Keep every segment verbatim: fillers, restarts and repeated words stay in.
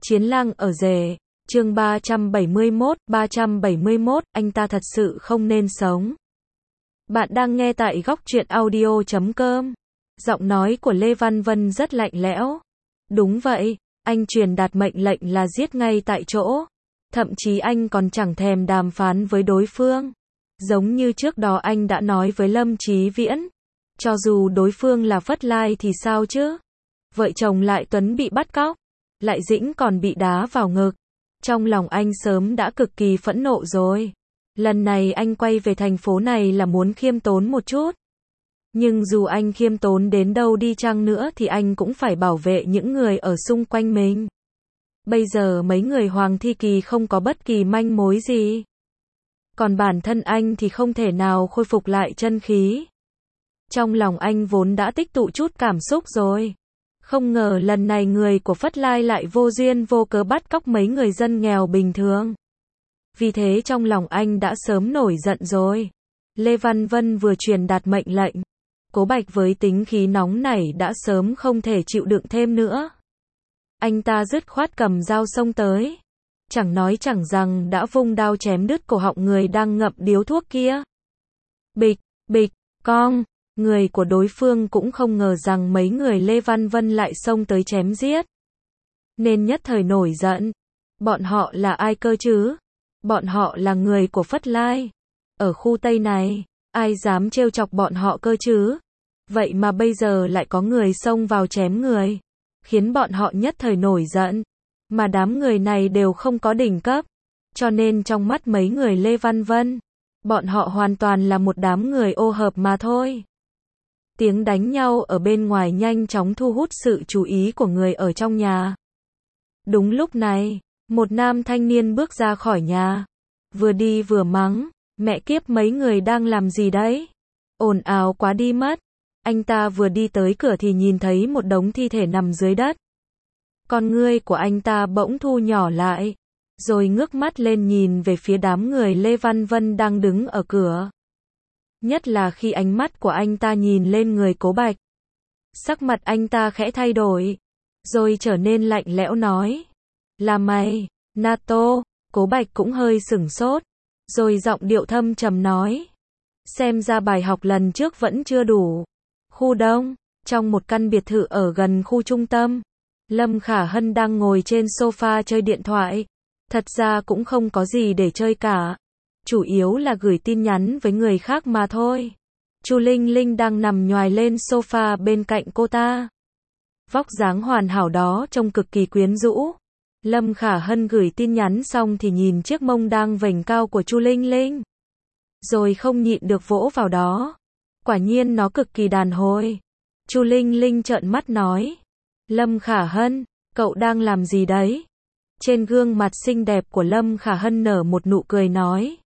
Chiến lang ở rể, chương ba trăm bảy mươi mốt, ba trăm bảy mươi mốt, anh ta thật sự không nên sống. Bạn đang nghe tại góc truyện audio chấm com. Giọng nói của Lê Văn Vân rất lạnh lẽo. Đúng vậy, anh truyền đạt mệnh lệnh là giết ngay tại chỗ. Thậm chí anh còn chẳng thèm đàm phán với đối phương. Giống như trước đó anh đã nói với Lâm Chí Viễn. Cho dù đối phương là Phất Lai thì sao chứ? Vợ chồng Lại Tuấn bị bắt cóc. Lại Dĩnh còn bị đá vào ngực. Trong lòng anh sớm đã cực kỳ phẫn nộ rồi. Lần này anh quay về thành phố này là muốn khiêm tốn một chút. Nhưng dù anh khiêm tốn đến đâu đi chăng nữa thì anh cũng phải bảo vệ những người ở xung quanh mình. Bây giờ mấy người Hoàng Thi Kỳ không có bất kỳ manh mối gì. Còn bản thân anh thì không thể nào khôi phục lại chân khí. Trong lòng anh vốn đã tích tụ chút cảm xúc rồi. Không ngờ lần này người của Phất Lai lại vô duyên vô cớ bắt cóc mấy người dân nghèo bình thường. Vì thế trong lòng anh đã sớm nổi giận rồi. Lê Văn Vân vừa truyền đạt mệnh lệnh. Cố Bạch với tính khí nóng nảy đã sớm không thể chịu đựng thêm nữa. Anh ta dứt khoát cầm dao xông tới. Chẳng nói chẳng rằng đã vung đao chém đứt cổ họng người đang ngậm điếu thuốc kia. Bịch, bịch, cong. Người của đối phương cũng không ngờ rằng mấy người Lê Văn Vân lại xông tới chém giết. Nên nhất thời nổi giận. Bọn họ là ai cơ chứ? Bọn họ là người của Phất Lai. Ở khu Tây này, ai dám trêu chọc bọn họ cơ chứ? Vậy mà bây giờ lại có người xông vào chém người. Khiến bọn họ nhất thời nổi giận. Mà đám người này đều không có đỉnh cấp. Cho nên trong mắt mấy người Lê Văn Vân, bọn họ hoàn toàn là một đám người ô hợp mà thôi. Tiếng đánh nhau ở bên ngoài nhanh chóng thu hút sự chú ý của người ở trong nhà. Đúng lúc này, một nam thanh niên bước ra khỏi nhà. Vừa đi vừa mắng, mẹ kiếp mấy người đang làm gì đấy? Ồn ào quá đi mất. Anh ta vừa đi tới cửa thì nhìn thấy một đống thi thể nằm dưới đất. Con ngươi của anh ta bỗng thu nhỏ lại. Rồi ngước mắt lên nhìn về phía đám người Lê Văn Vân đang đứng ở cửa. Nhất là khi ánh mắt của anh ta nhìn lên người Cố Bạch. Sắc mặt anh ta khẽ thay đổi. Rồi trở nên lạnh lẽo nói. Là mày, Nato. Cố Bạch cũng hơi sửng sốt. Rồi giọng điệu thâm trầm nói. Xem ra bài học lần trước vẫn chưa đủ. Khu Đông, trong một căn biệt thự ở gần khu trung tâm. Lâm Khả Hân đang ngồi trên sofa chơi điện thoại. Thật ra cũng không có gì để chơi cả. Chủ yếu là gửi tin nhắn với người khác mà thôi. Chu Linh Linh đang nằm nhoài lên sofa bên cạnh cô ta. Vóc dáng hoàn hảo đó trông cực kỳ quyến rũ. Lâm Khả Hân gửi tin nhắn xong thì nhìn chiếc mông đang vểnh cao của Chu Linh Linh. Rồi không nhịn được vỗ vào đó. Quả nhiên nó cực kỳ đàn hồi. Chu Linh Linh trợn mắt nói. Lâm Khả Hân, cậu đang làm gì đấy? Trên gương mặt xinh đẹp của Lâm Khả Hân nở một nụ cười nói.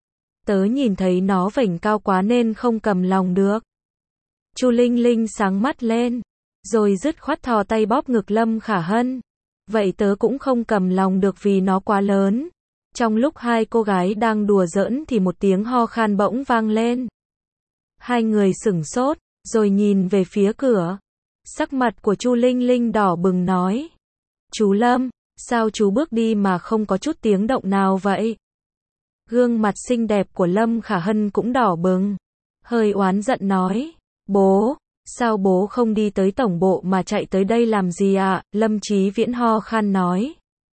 Tớ nhìn thấy nó vểnh cao quá nên không cầm lòng được. Chu Linh Linh sáng mắt lên. Rồi dứt khoát thò tay bóp ngực Lâm Khả Hân. Vậy tớ cũng không cầm lòng được vì nó quá lớn. Trong lúc hai cô gái đang đùa giỡn thì một tiếng ho khan bỗng vang lên. Hai người sửng sốt, rồi nhìn về phía cửa. Sắc mặt của Chu Linh Linh đỏ bừng nói. Chú Lâm, sao chú bước đi mà không có chút tiếng động nào vậy? Gương mặt xinh đẹp của Lâm Khả Hân cũng đỏ bừng. Hơi oán giận nói. Bố, sao bố không đi tới tổng bộ mà chạy tới đây làm gì ạ? À? Lâm Chí Viễn ho khan nói.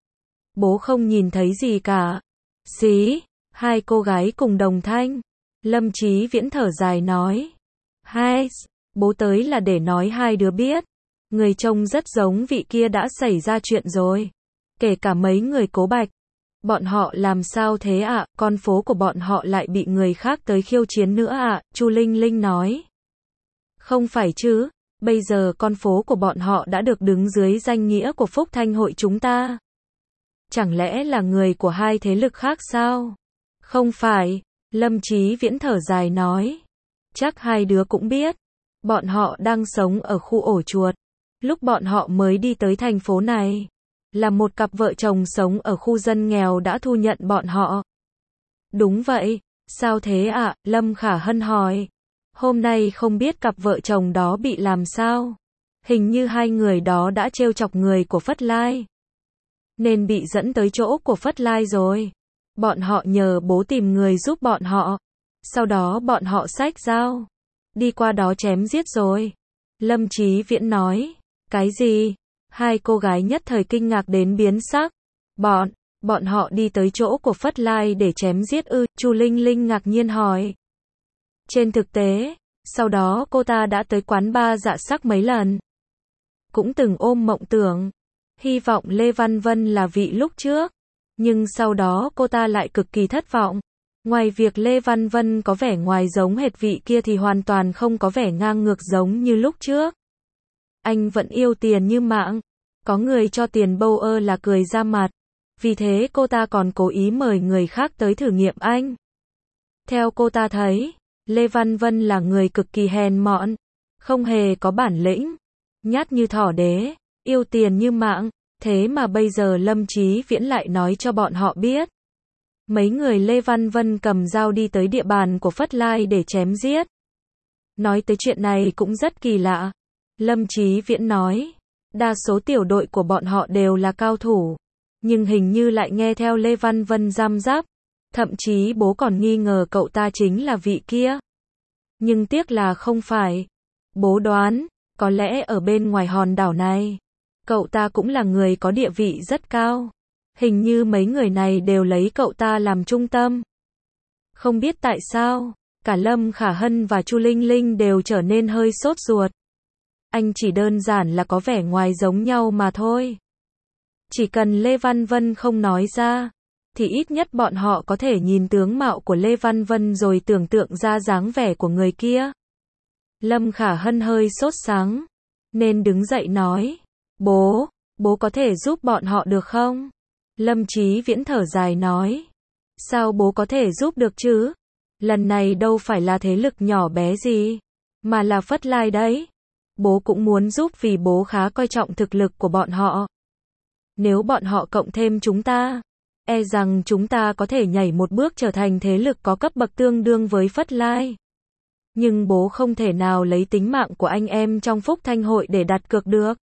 Bố không nhìn thấy gì cả. Xí, hai cô gái cùng đồng thanh. Lâm Chí Viễn thở dài nói. Hai, bố tới là để nói hai đứa biết. Người trông rất giống vị kia đã xảy ra chuyện rồi. Kể cả mấy người Cố Bạch. Bọn họ làm sao thế ạ? À? Con phố của bọn họ lại bị người khác tới khiêu chiến nữa ạ? À? Chu Linh Linh nói. Không phải chứ, bây giờ con phố của bọn họ đã được đứng dưới danh nghĩa của Phúc Thanh hội chúng ta. Chẳng lẽ là người của hai thế lực khác sao? Không phải, Lâm Chí Viễn thở dài nói. Chắc hai đứa cũng biết. Bọn họ đang sống ở khu ổ chuột. Lúc bọn họ mới đi tới thành phố này. Là một cặp vợ chồng sống ở khu dân nghèo đã thu nhận bọn họ. Đúng vậy, sao thế ạ? À? Lâm Khả Hân hỏi. Hôm nay không biết cặp vợ chồng đó bị làm sao? Hình như hai người đó đã trêu chọc người của Phất Lai. nên bị dẫn tới chỗ của Phất Lai rồi. Bọn họ nhờ bố tìm người giúp bọn họ. Sau đó bọn họ xách dao đi qua đó chém giết rồi. Lâm Chí Viễn nói. Cái gì? Hai cô gái nhất thời kinh ngạc đến biến sắc. Bọn, bọn họ đi tới chỗ của Phất Lai để chém giết ư? Chu Linh Linh ngạc nhiên hỏi. Trên thực tế, sau đó cô ta đã tới quán bar Dạ Sắc mấy lần. Cũng từng ôm mộng tưởng, hy vọng Lê Văn Vân là vị lúc trước. Nhưng sau đó cô ta lại cực kỳ thất vọng. Ngoài việc Lê Văn Vân có vẻ ngoài giống hệt vị kia thì hoàn toàn không có vẻ ngang ngược giống như lúc trước. Anh vẫn yêu tiền như mạng. Có người cho tiền bâu ơ là cười ra mặt. Vì thế cô ta còn cố ý mời người khác tới thử nghiệm anh. Theo cô ta thấy, Lê Văn Vân là người cực kỳ hèn mọn, không hề có bản lĩnh, nhát như thỏ đế, yêu tiền như mạng. Thế mà bây giờ Lâm Chí Viễn lại nói cho bọn họ biết. Mấy người Lê Văn Vân cầm dao đi tới địa bàn của Phất Lai để chém giết. Nói tới chuyện này cũng rất kỳ lạ. Lâm Chí Viễn nói, đa số tiểu đội của bọn họ đều là cao thủ, nhưng hình như lại nghe theo Lê Văn Vân giam giáp. Thậm chí bố còn nghi ngờ cậu ta chính là vị kia. Nhưng tiếc là không phải. Bố đoán, có lẽ ở bên ngoài hòn đảo này, cậu ta cũng là người có địa vị rất cao. Hình như mấy người này đều lấy cậu ta làm trung tâm. Không biết tại sao, cả Lâm Khả Hân và Chu Linh Linh đều trở nên hơi sốt ruột. Anh chỉ đơn giản là có vẻ ngoài giống nhau mà thôi. Chỉ cần Lê Văn Vân không nói ra, thì ít nhất bọn họ có thể nhìn tướng mạo của Lê Văn Vân rồi tưởng tượng ra dáng vẻ của người kia. Lâm Khả Hân hơi sốt sắng, nên đứng dậy nói, bố, bố có thể giúp bọn họ được không? Lâm Chí Viễn thở dài nói, sao bố có thể giúp được chứ? Lần này đâu phải là thế lực nhỏ bé gì, mà là Phất Lai đấy. Bố cũng muốn giúp vì bố khá coi trọng thực lực của bọn họ. Nếu bọn họ cộng thêm chúng ta, e rằng chúng ta có thể nhảy một bước trở thành thế lực có cấp bậc tương đương với Phất Lai. Nhưng bố không thể nào lấy tính mạng của anh em trong Phúc Thanh hội để đặt cược được.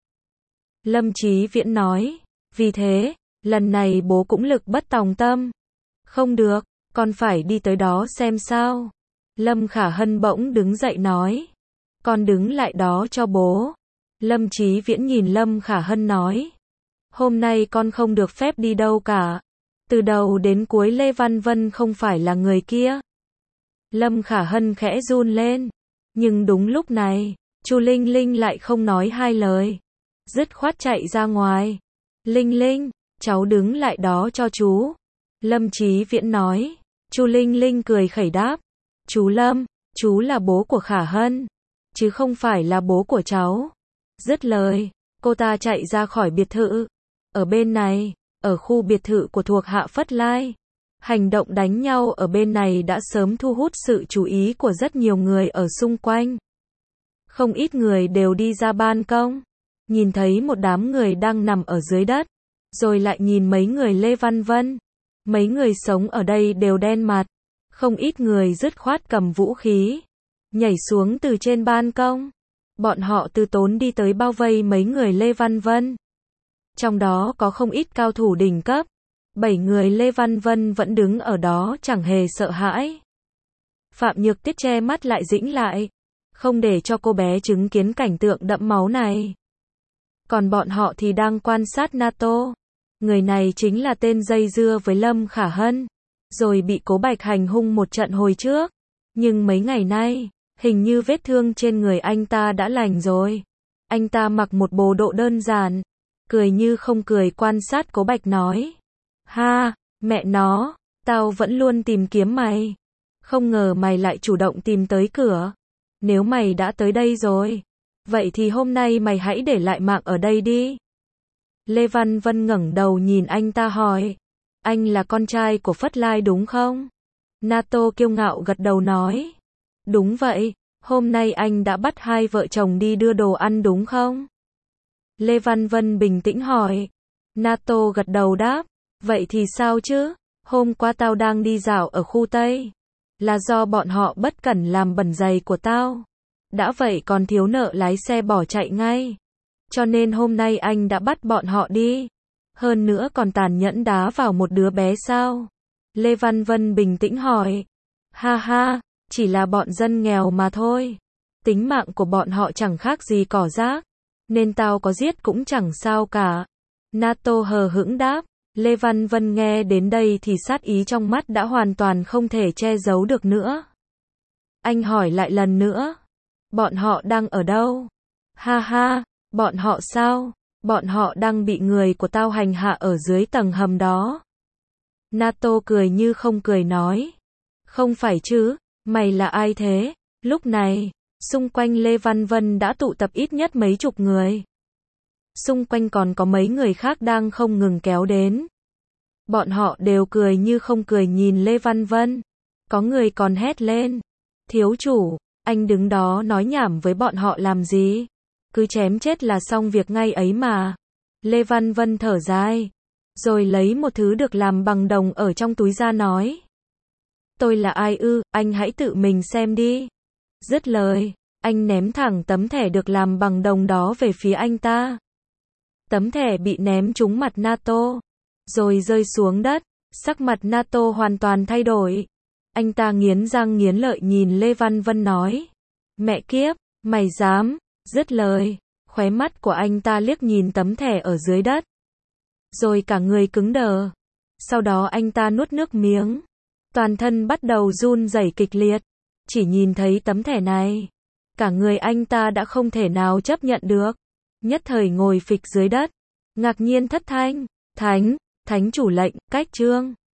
Lâm Chí Viễn nói, vì thế, lần này bố cũng lực bất tòng tâm. Không được, con phải đi tới đó xem sao. Lâm Khả Hân bỗng đứng dậy nói, con đứng lại đó cho bố. Lâm Chí Viễn nhìn Lâm Khả Hân nói, hôm nay con không được phép đi đâu cả. Từ đầu đến cuối Lê Văn Vân không phải là người kia. Lâm Khả Hân khẽ run lên. Nhưng đúng lúc này, Chu Linh Linh lại không nói hai lời. Dứt khoát chạy ra ngoài. Linh Linh, cháu đứng lại đó cho chú. Lâm Chí Viễn nói. Chu Linh Linh cười khẩy đáp. Chú Lâm, chú là bố của Khả Hân, chứ không phải là bố của cháu. Dứt lời, cô ta chạy ra khỏi biệt thự. Ở bên này, ở khu biệt thự của thuộc hạ Phất Lai, hành động đánh nhau ở bên này đã sớm thu hút sự chú ý của rất nhiều người ở xung quanh. Không ít người đều đi ra ban công, nhìn thấy một đám người đang nằm ở dưới đất, rồi lại nhìn mấy người Lê Văn Vân. Mấy người sống ở đây đều đen mặt, không ít người dứt khoát cầm vũ khí, nhảy xuống từ trên ban công. Bọn họ từ tốn đi tới bao vây mấy người Lê Văn Vân. Trong đó có không ít cao thủ đỉnh cấp. Bảy người Lê Văn Vân vẫn đứng ở đó chẳng hề sợ hãi. Phạm Nhược Tiết che mắt lại dĩnh lại, không để cho cô bé chứng kiến cảnh tượng đẫm máu này. Còn bọn họ thì đang quan sát NATO. Người này chính là tên dây dưa với Lâm Khả Hân, rồi bị Cố Bạch hành hung một trận hồi trước. Nhưng mấy ngày nay, hình như vết thương trên người anh ta đã lành rồi. Anh ta mặc một bộ đồ đơn giản, cười như không cười quan sát Cố Bạch nói. Ha, mẹ nó, tao vẫn luôn tìm kiếm mày. Không ngờ mày lại chủ động tìm tới cửa. Nếu mày đã tới đây rồi, vậy thì hôm nay mày hãy để lại mạng ở đây đi. Lê Văn Vân ngẩng đầu nhìn anh ta hỏi. Anh là con trai của Phất Lai đúng không? NATO kiêu ngạo gật đầu nói. Đúng vậy, hôm nay anh đã bắt hai vợ chồng đi đưa đồ ăn đúng không? Lê Văn Vân bình tĩnh hỏi. NATO gật đầu đáp. Vậy thì sao chứ? Hôm qua tao đang đi dạo ở khu Tây. Là do bọn họ bất cẩn làm bẩn giày của tao. Đã vậy còn thiếu nợ lái xe bỏ chạy ngay. Cho nên hôm nay anh đã bắt bọn họ đi. Hơn nữa còn tàn nhẫn đá vào một đứa bé sao? Lê Văn Vân bình tĩnh hỏi. Ha ha, chỉ là bọn dân nghèo mà thôi. Tính mạng của bọn họ chẳng khác gì cỏ rác. Nên tao có giết cũng chẳng sao cả. Nato hờ hững đáp. Lê Văn Vân nghe đến đây thì sát ý trong mắt đã hoàn toàn không thể che giấu được nữa. Anh hỏi lại lần nữa. Bọn họ đang ở đâu? Ha ha, bọn họ sao? Bọn họ đang bị người của tao hành hạ ở dưới tầng hầm đó. Nato cười như không cười nói. Không phải chứ, mày là ai thế? Lúc này, xung quanh Lê Văn Vân đã tụ tập ít nhất mấy chục người. Xung quanh còn có mấy người khác đang không ngừng kéo đến. Bọn họ đều cười như không cười nhìn Lê Văn Vân. Có người còn hét lên. Thiếu chủ, anh đứng đó nói nhảm với bọn họ làm gì? Cứ chém chết là xong việc ngay ấy mà. Lê Văn Vân thở dài. Rồi lấy một thứ được làm bằng đồng ở trong túi ra nói. Tôi là ai ư, anh hãy tự mình xem đi. Dứt lời, anh ném thẳng tấm thẻ được làm bằng đồng đó về phía anh ta. Tấm thẻ bị ném trúng mặt Nato, rồi rơi xuống đất. Sắc mặt Nato hoàn toàn thay đổi. Anh ta nghiến răng nghiến lợi nhìn Lê Văn Vân nói. Mẹ kiếp, mày dám. Dứt lời, khóe mắt của anh ta liếc nhìn tấm thẻ ở dưới đất. Rồi cả người cứng đờ. Sau đó anh ta nuốt nước miếng. Toàn thân bắt đầu run rẩy kịch liệt. Chỉ nhìn thấy tấm thẻ này, cả người anh ta đã không thể nào chấp nhận được. Nhất thời ngồi phịch dưới đất. Ngạc nhiên thất thanh. Thánh, thánh chủ lệnh, cách trương.